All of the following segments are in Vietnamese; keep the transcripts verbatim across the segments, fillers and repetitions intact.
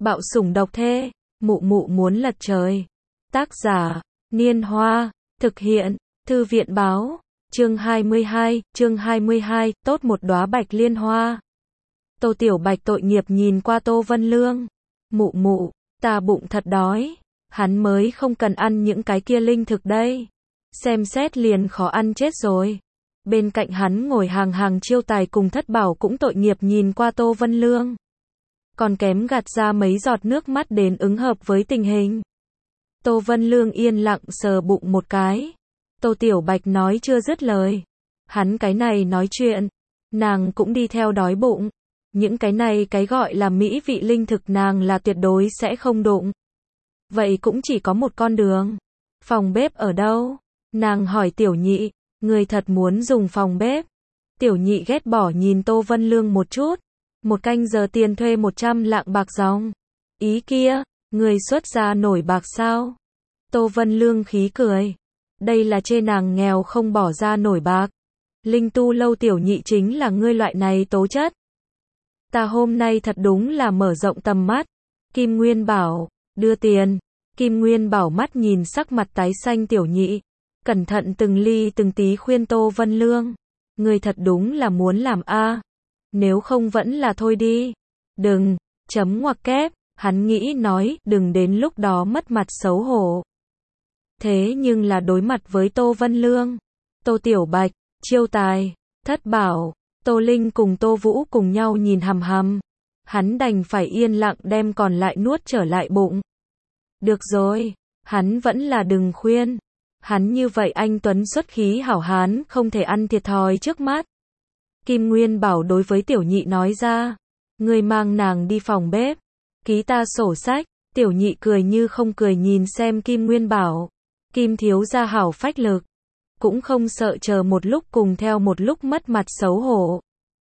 Bạo sủng độc thê, mụ mụ muốn lật trời. Tác giả, Niên Hoa, thực hiện, Thư viện Báo, chương hai mươi hai, chương hai mươi hai, tốt một đóa bạch liên hoa. Tô Tiểu Bạch tội nghiệp nhìn qua Tô Vân Lương. Mụ mụ, ta bụng thật đói, hắn mới không cần ăn những cái kia linh thực đây. Xem xét liền khó ăn chết rồi. Bên cạnh hắn ngồi hàng hàng chiêu tài cùng Thất Bảo cũng tội nghiệp nhìn qua Tô Vân Lương. Còn kém gạt ra mấy giọt nước mắt đến ứng hợp với tình hình. Tô Vân Lương yên lặng sờ bụng một cái. Tô Tiểu Bạch nói chưa dứt lời. Hắn cái này nói chuyện, nàng cũng đi theo đói bụng. Những cái này cái gọi là mỹ vị linh thực nàng là tuyệt đối sẽ không đụng. Vậy cũng chỉ có một con đường. Phòng bếp ở đâu? Nàng hỏi Tiểu Nhị, người thật muốn dùng phòng bếp. Tiểu Nhị ghét bỏ nhìn Tô Vân Lương một chút. Một canh giờ tiền thuê một trăm lạng bạc dòng. Ý kia, người xuất ra nổi bạc sao? Tô Vân Lương khí cười. Đây là chê nàng nghèo không bỏ ra nổi bạc. Linh tu lâu Tiểu Nhị chính là ngươi loại này tố chất. Ta hôm nay thật đúng là mở rộng tầm mắt. Kim Nguyên bảo, đưa tiền. Kim Nguyên bảo mắt nhìn sắc mặt tái xanh Tiểu Nhị. Cẩn thận từng ly từng tí khuyên Tô Vân Lương. Ngươi thật đúng là muốn làm a. Nếu không vẫn là thôi đi. Đừng, chấm ngoặc kép, hắn nghĩ nói, đừng đến lúc đó mất mặt xấu hổ. Thế nhưng là đối mặt với Tô Vân Lương, Tô Tiểu Bạch, Chiêu Tài, Thất Bảo, Tô Linh cùng Tô Vũ cùng nhau nhìn hằm hằm. Hắn đành phải yên lặng đem còn lại nuốt trở lại bụng. Được rồi, hắn vẫn là đừng khuyên. Hắn như vậy anh tuấn xuất khí hảo hán không thể ăn thiệt thòi trước mắt. Kim Nguyên bảo đối với Tiểu Nhị nói ra. Người mang nàng đi phòng bếp. Ký ta sổ sách. Tiểu Nhị cười như không cười nhìn xem Kim Nguyên bảo. Kim thiếu gia hảo phách lực. Cũng không sợ chờ một lúc cùng theo một lúc mất mặt xấu hổ.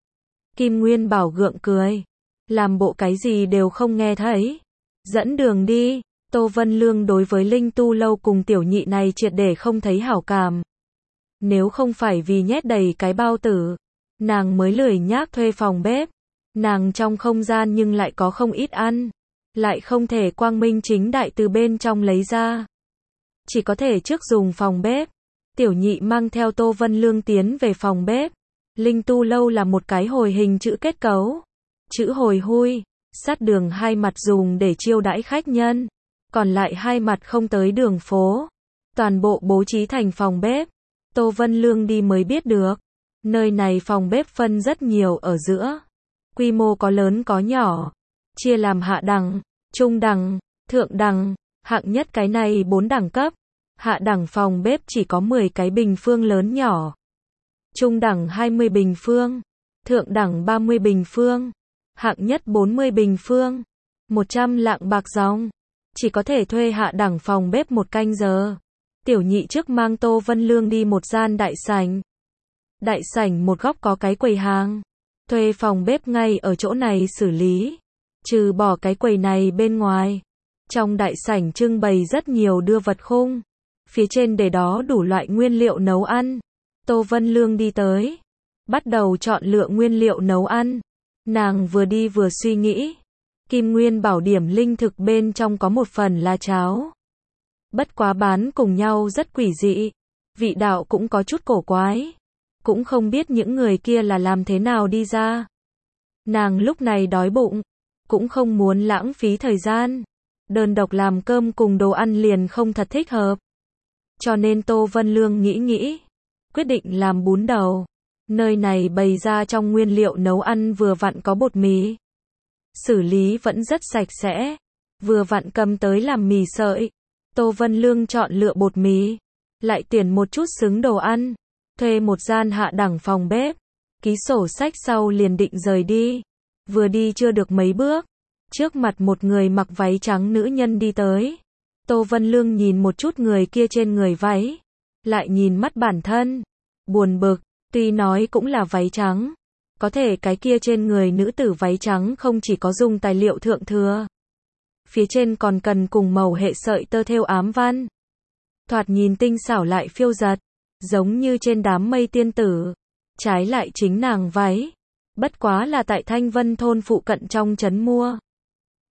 Kim Nguyên bảo gượng cười. Làm bộ cái gì đều không nghe thấy. Dẫn đường đi. Tô Vân Lương đối với Linh tu lâu cùng Tiểu Nhị này triệt để không thấy hảo cảm. Nếu không phải vì nhét đầy cái bao tử, nàng mới lười nhác thuê phòng bếp. Nàng trong không gian nhưng lại có không ít ăn. Lại không thể quang minh chính đại từ bên trong lấy ra. Chỉ có thể trước dùng phòng bếp. Tiểu Nhị mang theo Tô Vân Lương tiến về phòng bếp. Linh tu lâu là một cái hồi hình chữ kết cấu. Chữ hồi hui, sát đường hai mặt dùng để chiêu đãi khách nhân. Còn lại hai mặt không tới đường phố. Toàn bộ bố trí thành phòng bếp. Tô Vân Lương đi mới biết được. Nơi này phòng bếp phân rất nhiều ở giữa. Quy mô có lớn có nhỏ. Chia làm hạ đẳng, trung đẳng, thượng đẳng, hạng nhất cái này bốn đẳng cấp. Hạ đẳng phòng bếp chỉ có mười cái bình phương lớn nhỏ. Trung đẳng hai mươi bình phương. Thượng đẳng ba mươi bình phương. Hạng nhất bốn mươi bình phương. một trăm lạng bạc dòng. Chỉ có thể thuê hạ đẳng phòng bếp một canh giờ. Tiểu Nhị trước mang Tô Vân Lương đi một gian đại sảnh. Đại sảnh một góc có cái quầy hàng. Thuê phòng bếp ngay ở chỗ này xử lý. Trừ bỏ cái quầy này bên ngoài. Trong đại sảnh trưng bày rất nhiều đưa vật khung. Phía trên để đó đủ loại nguyên liệu nấu ăn. Tô Vân Lương đi tới. Bắt đầu chọn lựa nguyên liệu nấu ăn. Nàng vừa đi vừa suy nghĩ. Kim Nguyên bảo điểm linh thực bên trong có một phần là cháo. Bất quá bán cùng nhau rất quỷ dị. Vị đạo cũng có chút cổ quái. Cũng không biết những người kia là làm thế nào đi ra. Nàng lúc này đói bụng. Cũng không muốn lãng phí thời gian. Đơn độc làm cơm cùng đồ ăn liền không thật thích hợp. Cho nên Tô Vân Lương nghĩ nghĩ. Quyết định làm bún đậu. Nơi này bày ra trong nguyên liệu nấu ăn vừa vặn có bột mì. Xử lý vẫn rất sạch sẽ. Vừa vặn cầm tới làm mì sợi. Tô Vân Lương chọn lựa bột mì. Lại tuyển một chút xứng đồ ăn. Thuê một gian hạ đẳng phòng bếp. Ký sổ sách sau liền định rời đi. Vừa đi chưa được mấy bước. Trước mặt một người mặc váy trắng nữ nhân đi tới. Tô Vân Lương nhìn một chút người kia trên người váy. Lại nhìn mắt bản thân. Buồn bực, tuy nói cũng là váy trắng. Có thể cái kia trên người nữ tử váy trắng không chỉ có dùng tài liệu thượng thừa. Phía trên còn cần cùng màu hệ sợi tơ thêu ám văn. Thoạt nhìn tinh xảo lại phiêu dật. Giống như trên đám mây tiên tử. Trái lại chính nàng váy. Bất quá là tại Thanh Vân thôn phụ cận trong trấn mua.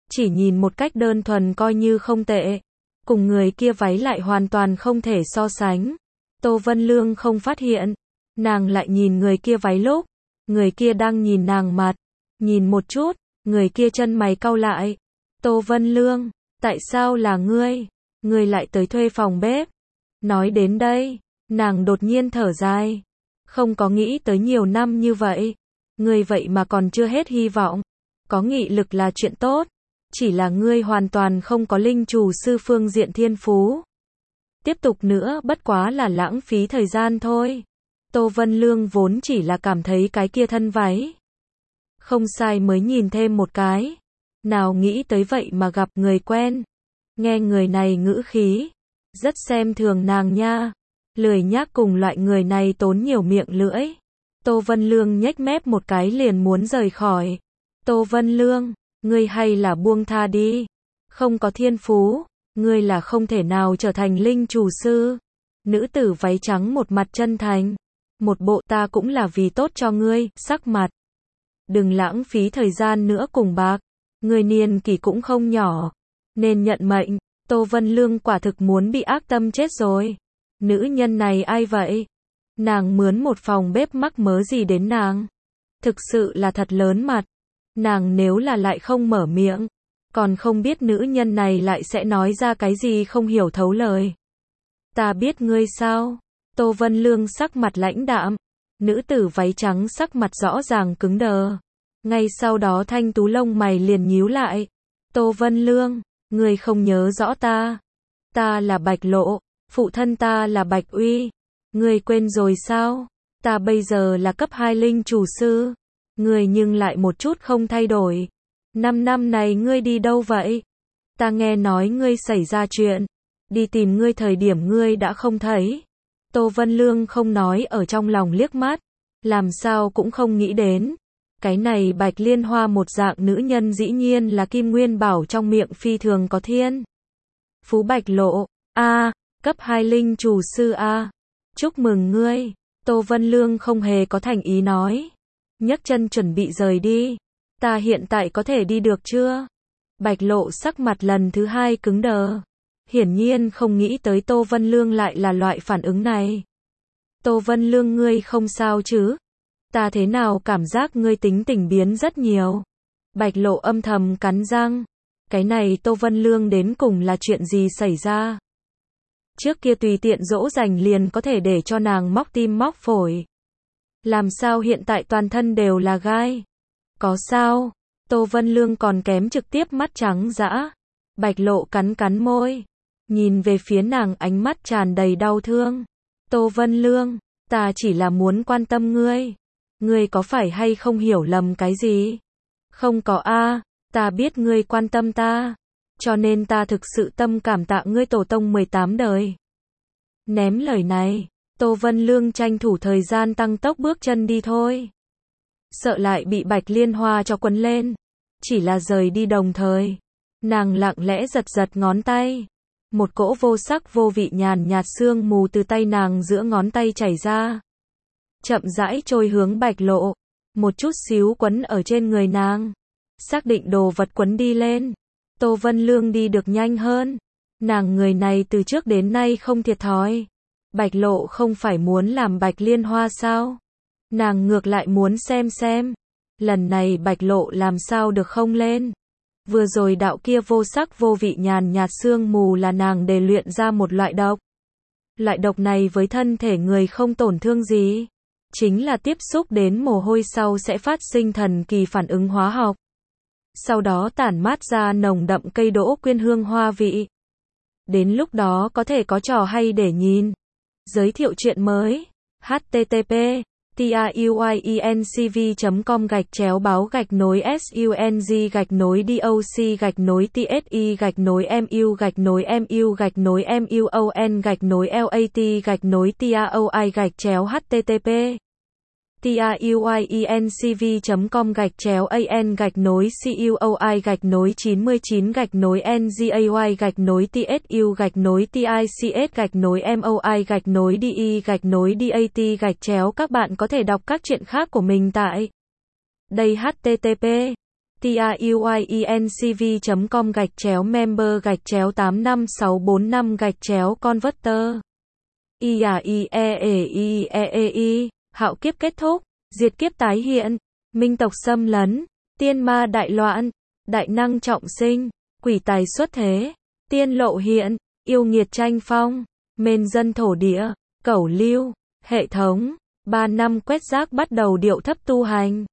chỉ nhìn một cách đơn thuần coi như không tệ. Cùng người kia váy lại hoàn toàn không thể so sánh. Tô Vân Lương không phát hiện. Nàng lại nhìn người kia váy lúc. Người kia đang nhìn nàng mặt. Nhìn một chút, người kia chân mày cau lại. Tô Vân Lương, tại sao là ngươi? Ngươi lại tới thuê phòng bếp. Nói đến đây, nàng đột nhiên thở dài. Không có nghĩ tới nhiều năm như vậy. Ngươi vậy mà còn chưa hết hy vọng. Có nghị lực là chuyện tốt. Chỉ là ngươi hoàn toàn không có linh chủ sư phương diện thiên phú. Tiếp tục nữa bất quá là lãng phí thời gian thôi. Tô Vân Lương vốn chỉ là cảm thấy cái kia thân váy không sai mới nhìn thêm một cái. Nào nghĩ tới vậy mà gặp người quen. Nghe người này ngữ khí rất xem thường nàng nha. Lười nhác cùng loại người này tốn nhiều miệng lưỡi. Tô Vân Lương nhếch mép một cái liền muốn rời khỏi. Tô Vân Lương, ngươi hay là buông tha đi. Không có thiên phú, ngươi là không thể nào trở thành linh chủ sư. Nữ tử váy trắng một mặt chân thành. Một bộ ta cũng là vì tốt cho ngươi, sắc mặt. Đừng lãng phí thời gian nữa cùng bạc. Ngươi niên kỷ cũng không nhỏ. Nên nhận mệnh. Tô Vân Lương quả thực muốn bị ác tâm chết rồi. Nữ nhân này ai vậy? Nàng mướn một phòng bếp mắc mớ gì đến nàng? Thực sự là thật lớn mặt. Nàng nếu là lại không mở miệng, còn không biết nữ nhân này lại sẽ nói ra cái gì không hiểu thấu lời. Ta biết ngươi sao? Tô Vân Lương sắc mặt lãnh đạm. Nữ tử váy trắng sắc mặt rõ ràng cứng đờ. Ngay sau đó thanh tú lông mày liền nhíu lại. Tô Vân Lương, ngươi không nhớ rõ ta. Ta là Bạch Lộ, phụ thân ta là Bạch Uy. Ngươi quên rồi sao? Ta bây giờ là cấp hai linh chủ sư. Ngươi nhưng lại một chút không thay đổi. Năm năm này ngươi đi đâu vậy? Ta nghe nói ngươi xảy ra chuyện. Đi tìm ngươi thời điểm ngươi đã không thấy. Tô Vân Lương không nói ở trong lòng liếc mắt. Làm sao cũng không nghĩ đến. Cái này Bạch Liên Hoa một dạng nữ nhân dĩ nhiên là Kim Nguyên Bảo trong miệng phi thường có thiên. Phú Bạch Lộ, a, cấp hai linh chủ sư a. Chúc mừng ngươi. Tô Vân Lương không hề có thành ý nói. Nhấc chân chuẩn bị rời đi. Ta hiện tại có thể đi được chưa? Bạch Lộ sắc mặt lần thứ hai cứng đờ. Hiển nhiên không nghĩ tới Tô Vân Lương lại là loại phản ứng này. Tô Vân Lương ngươi không sao chứ? Ta thế nào cảm giác ngươi tính tình biến rất nhiều. Bạch Lộ âm thầm cắn răng. Cái này Tô Vân Lương đến cùng là chuyện gì xảy ra? Trước kia tùy tiện dỗ dành liền có thể để cho nàng móc tim móc phổi. Làm sao hiện tại toàn thân đều là gai? Có sao? Tô Vân Lương còn kém trực tiếp mắt trắng dã. Bạch Lộ cắn cắn môi. Nhìn về phía nàng ánh mắt tràn đầy đau thương. Tô Vân Lương, ta chỉ là muốn quan tâm ngươi. Ngươi có phải hay không hiểu lầm cái gì? Không có a, ta biết ngươi quan tâm ta. Cho nên ta thực sự tâm cảm tạ ngươi tổ tông mười tám đời. Ném lời này, Tô Vân Lương tranh thủ thời gian tăng tốc bước chân đi thôi. Sợ lại bị Bạch Liên Hoa cho quấn lên. Chỉ là rời đi đồng thời. Nàng lặng lẽ giật giật ngón tay. Một cỗ vô sắc vô vị nhàn nhạt sương mù từ tay nàng giữa ngón tay chảy ra. Chậm rãi trôi hướng Bạch Lộ. Một chút xíu quấn ở trên người nàng. Xác định đồ vật quấn đi lên. Tô Vân Lương đi được nhanh hơn. Nàng người này từ trước đến nay không thiệt thòi. Bạch Lộ không phải muốn làm Bạch Liên Hoa sao? Nàng ngược lại muốn xem xem. Lần này Bạch Lộ làm sao được không lên. Vừa rồi đạo kia vô sắc vô vị nhàn nhạt sương mù là nàng để luyện ra một loại độc. Loại độc này với thân thể người không tổn thương gì. Chính là tiếp xúc đến mồ hôi sau sẽ phát sinh thần kỳ phản ứng hóa học. Sau đó tản mát ra nồng đậm cây đỗ quyên hương hoa vị. Đến lúc đó có thể có trò hay để nhìn. Giới thiệu chuyện mới. H T T P truyencv chấm com gạch chéo báo gạch nối sung gạch nối doc gạch nối tsi gạch nối mu gạch nối mu gạch nối muon gạch nối lat gạch nối taoi gạch chéo http truyencv chấm com gạch chéo an gạch nối cuoi gạch nối chín mươi chín gạch nối ngay gạch nối tsu gạch nối tics gạch nối moi gạch nối de gạch nối dat gạch chéo. Các bạn có thể đọc các chuyện khác của mình tại đây. H T T P tiuyinc chấm com gạch chéo member gạch chéo tám năm sáu bốn năm gạch chéo converter. I A I E E I E E I, hạo kiếp kết thúc, diệt kiếp tái hiện, minh tộc xâm lấn, tiên ma đại loạn, đại năng trọng sinh, quỷ tài xuất thế, tiên lộ hiện, yêu nghiệt tranh phong, mên dân thổ địa, cẩu lưu, hệ thống, ba năm quét rác bắt đầu điệu thấp tu hành.